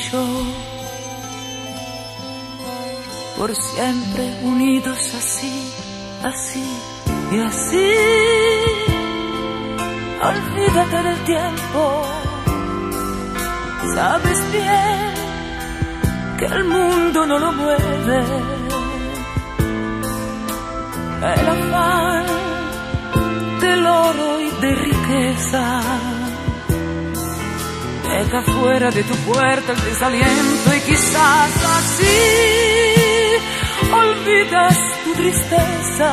yo, por siempre unidos así, así y así. Olvídate del tiempo, sabes bien que el mundo no lo mueve el afán del oro y de riqueza. Deja fuera de tu puerta el desaliento y quizás así olvidas tu tristeza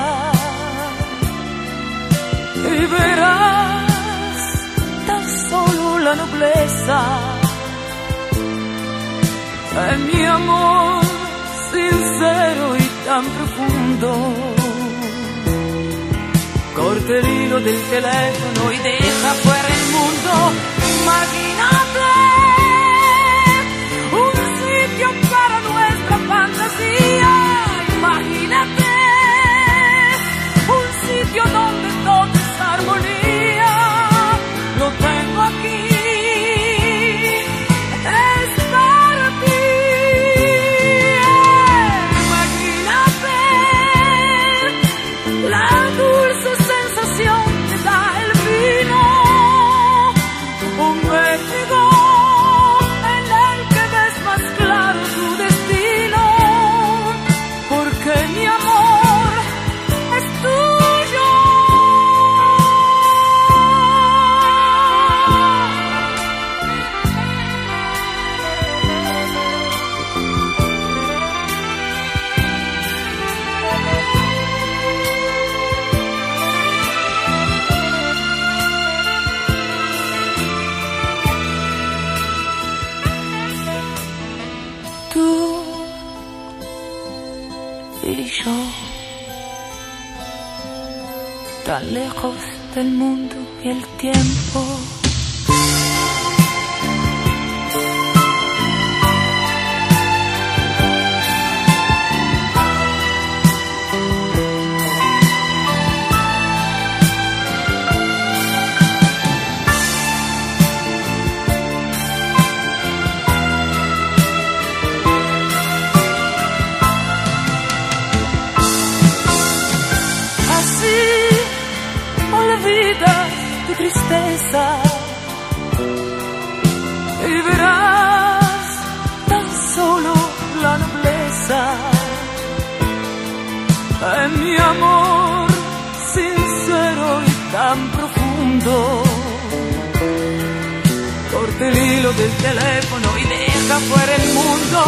y verás tan solo la nobleza en mi amor sincero y tan profundo. Corta el hilo del teléfono y deja fuera el mundo. Imagínate un sitio para nuestra fantasía. Imagínate un sitio donde todo es armonía. Lo tengo aquí, es para ti. Imagínate la dulce sensación que da el vino, un vértigo en el que ves más claro tu destino, porque mi amor es tuyo. Tú y yo, tan lejos del mundo y el tiempo. Olvidas tu tristeza y verás tan solo la nobleza en mi amor sincero y tan profundo. Corta el hilo del teléfono y deja fuera el mundo.